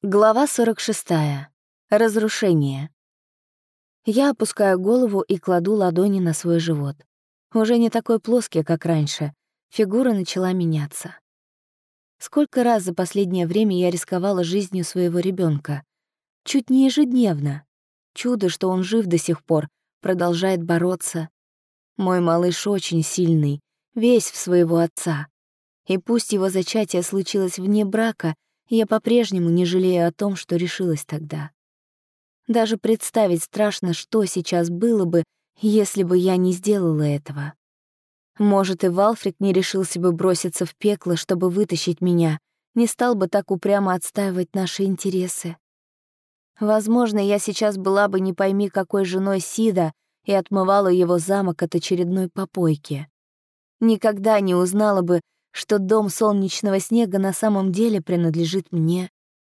Глава 46. Разрушение. Я опускаю голову и кладу ладони на свой живот. Уже не такой плоский, как раньше. Фигура начала меняться. Сколько раз за последнее время я рисковала жизнью своего ребенка. Чуть не ежедневно. Чудо, что он жив до сих пор, продолжает бороться. Мой малыш очень сильный, весь в своего отца. И пусть его зачатие случилось вне брака, я по-прежнему не жалею о том, что решилась тогда. Даже представить страшно, что сейчас было бы, если бы я не сделала этого. Может, и Валфрик не решился бы броситься в пекло, чтобы вытащить меня, не стал бы так упрямо отстаивать наши интересы. Возможно, я сейчас была бы не пойми какой женой Сида и отмывала его замок от очередной попойки. Никогда не узнала бы, что дом солнечного снега на самом деле принадлежит мне.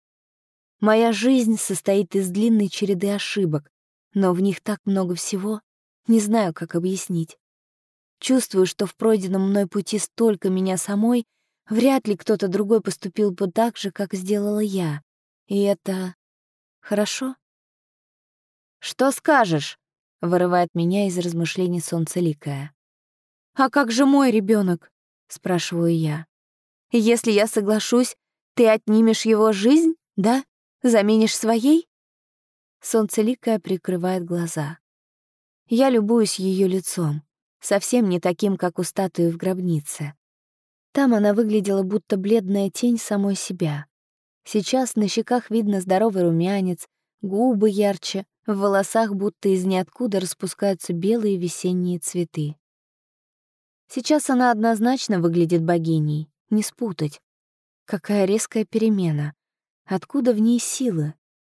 Моя жизнь состоит из длинной череды ошибок, но в них так много всего, не знаю, как объяснить. Чувствую, что в пройденном мной пути столько меня самой, вряд ли кто-то другой поступил бы так же, как сделала я. И это хорошо? «Что скажешь?» — вырывает меня из размышлений солнцеликое. «А как же мой ребенок? Спрашиваю я. «Если я соглашусь, ты отнимешь его жизнь, да? Заменишь своей?» Солнцеликая прикрывает глаза. Я любуюсь ее лицом, совсем не таким, как у статуи в гробнице. Там она выглядела будто бледная тень самой себя. Сейчас на щеках видно здоровый румянец, губы ярче, в волосах будто из ниоткуда распускаются белые весенние цветы. Сейчас она однозначно выглядит богиней, не спутать. Какая резкая перемена. Откуда в ней силы?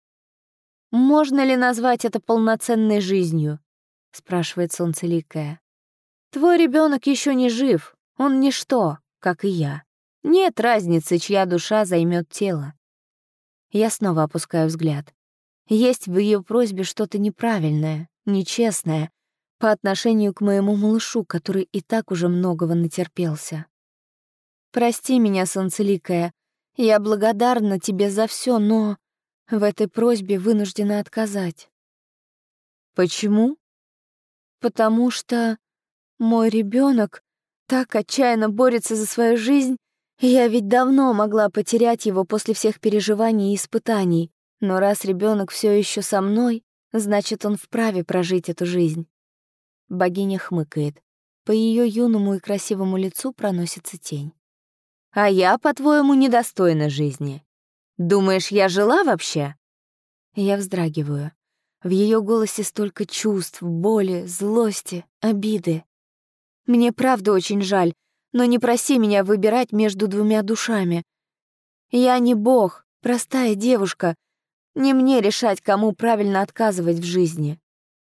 «Можно ли назвать это полноценной жизнью?» — спрашивает солнцеликая. «Твой ребенок еще не жив, он ничто, как и я. Нет разницы, чья душа займет тело». Я снова опускаю взгляд. Есть в ее просьбе что-то неправильное, нечестное по отношению к моему малышу, который и так уже многого натерпелся. «Прости меня, солнцеликая, я благодарна тебе за все, но в этой просьбе вынуждена отказать». «Почему?» «Потому что мой ребенок так отчаянно борется за свою жизнь, и я ведь давно могла потерять его после всех переживаний и испытаний, но раз ребенок все еще со мной, значит, он вправе прожить эту жизнь». Богиня хмыкает. По ее юному и красивому лицу проносится тень. «А я, по-твоему, недостойна жизни? Думаешь, я жила вообще?» Я вздрагиваю. В ее голосе столько чувств, боли, злости, обиды. «Мне правда очень жаль, но не проси меня выбирать между двумя душами. Я не бог, простая девушка. Не мне решать, кому правильно отказывать в жизни».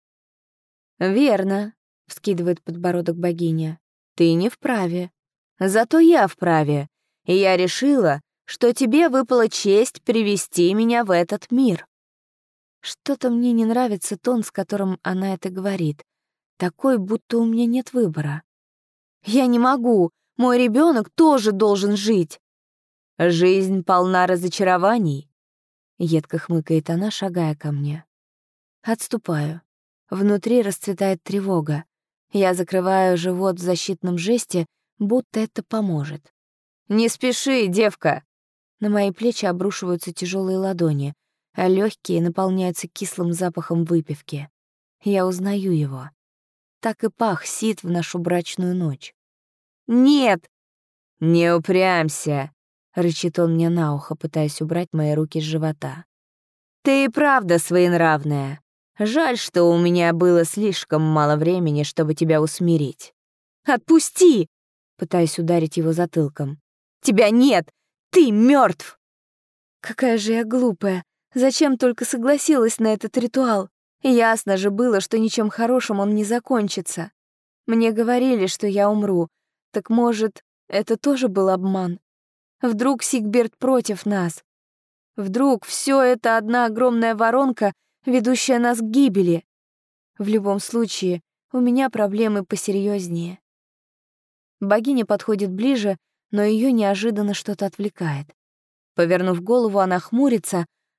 «Верно», — вскидывает подбородок богиня. «Ты не вправе. Зато я вправе. И я решила, что тебе выпала честь привести меня в этот мир». Что-то мне не нравится тон, с которым она это говорит. Такой, будто у меня нет выбора. «Я не могу. Мой ребенок тоже должен жить». «Жизнь полна разочарований», — едко хмыкает она, шагая ко мне. Отступаю. Внутри расцветает тревога. Я закрываю живот в защитном жесте, будто это поможет. «Не спеши, девка!» На мои плечи обрушиваются тяжелые ладони, а легкие наполняются кислым запахом выпивки. Я узнаю его. Так и пах Сид в нашу брачную ночь. «Нет!» «Не упрямься!» — рычит он мне на ухо, пытаясь убрать мои руки с живота. «Ты и правда своенравная. Жаль, что у меня было слишком мало времени, чтобы тебя усмирить». «Отпусти!» — пытаясь ударить его затылком. «Тебя нет! Ты мертв!» Какая же я глупая! Зачем только согласилась на этот ритуал? Ясно же было, что ничем хорошим он не закончится. Мне говорили, что я умру. Так может, это тоже был обман? Вдруг Сигберт против нас? Вдруг все это одна огромная воронка, ведущая нас к гибели? В любом случае, у меня проблемы посерьезнее. Богиня подходит ближе, но ее неожиданно что-то отвлекает. Повернув голову, она хмурится,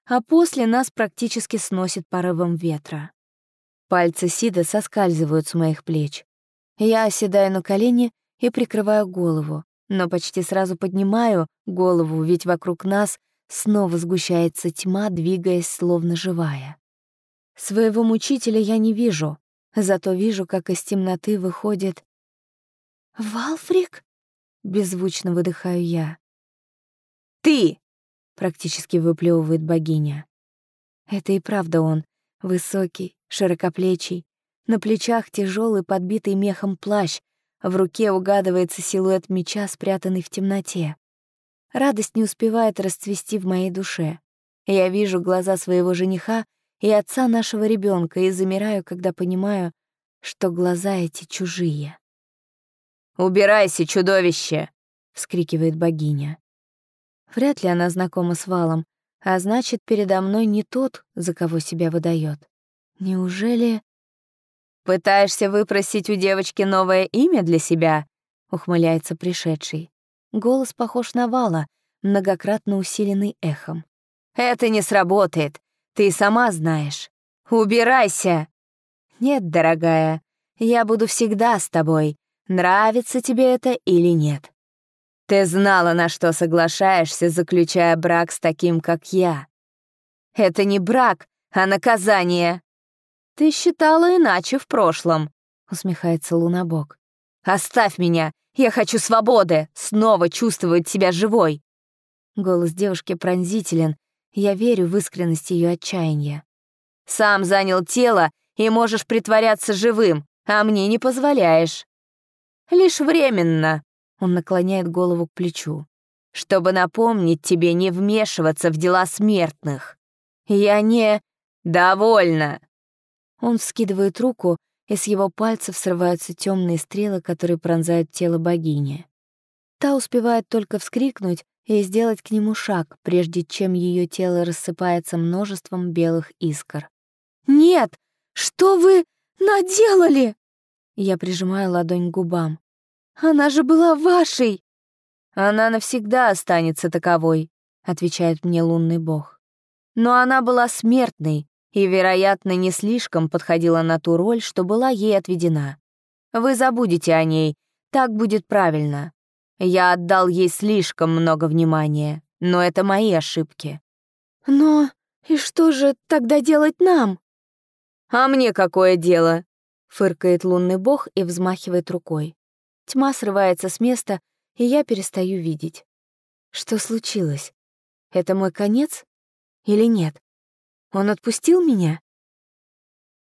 а после нас практически сносит порывом ветра. Пальцы Сида соскальзывают с моих плеч. Я оседаю на колени и прикрываю голову, но почти сразу поднимаю голову, ведь вокруг нас снова сгущается тьма, двигаясь словно живая. Своего мучителя я не вижу, зато вижу, как из темноты выходит... «Валфрик?» — беззвучно выдыхаю я. «Ты!» — практически выплевывает богиня. Это и правда он, высокий, широкоплечий, на плечах тяжелый, подбитый мехом плащ, в руке угадывается силуэт меча, спрятанный в темноте. Радость не успевает расцвести в моей душе. Я вижу глаза своего жениха и отца нашего ребенка и замираю, когда понимаю, что глаза эти чужие. «Убирайся, чудовище!» — вскрикивает богиня. Вряд ли она знакома с Валом, а значит, передо мной не тот, за кого себя выдает. Неужели... «Пытаешься выпросить у девочки новое имя для себя?» — ухмыляется пришедший. Голос похож на Вала, многократно усиленный эхом. «Это не сработает, ты сама знаешь. Убирайся!» «Нет, дорогая, я буду всегда с тобой, нравится тебе это или нет. Ты знала, на что соглашаешься, заключая брак с таким, как я. Это не брак, а наказание. Ты считала иначе в прошлом», — усмехается Лунобог. «Оставь меня, я хочу свободы, снова чувствовать себя живой». Голос девушки пронзителен, я верю в искренность ее отчаяния. «Сам занял тело и можешь притворяться живым, а мне не позволяешь. Лишь временно», — он наклоняет голову к плечу, «чтобы напомнить тебе не вмешиваться в дела смертных. Я не... Довольно!» Он вскидывает руку, и с его пальцев срываются темные стрелы, которые пронзают тело богини. Та успевает только вскрикнуть и сделать к нему шаг, прежде чем ее тело рассыпается множеством белых искр. «Нет! Что вы наделали?» Я прижимаю ладонь к губам. «Она же была вашей!» «Она навсегда останется таковой», — отвечает мне лунный бог. «Но она была смертной и, вероятно, не слишком подходила на ту роль, что была ей отведена. Вы забудете о ней, так будет правильно. Я отдал ей слишком много внимания, но это мои ошибки». «Но и что же тогда делать нам?» «А мне какое дело?» — фыркает лунный бог и взмахивает рукой. Тьма срывается с места, и я перестаю видеть. Что случилось? Это мой конец? Или нет? Он отпустил меня?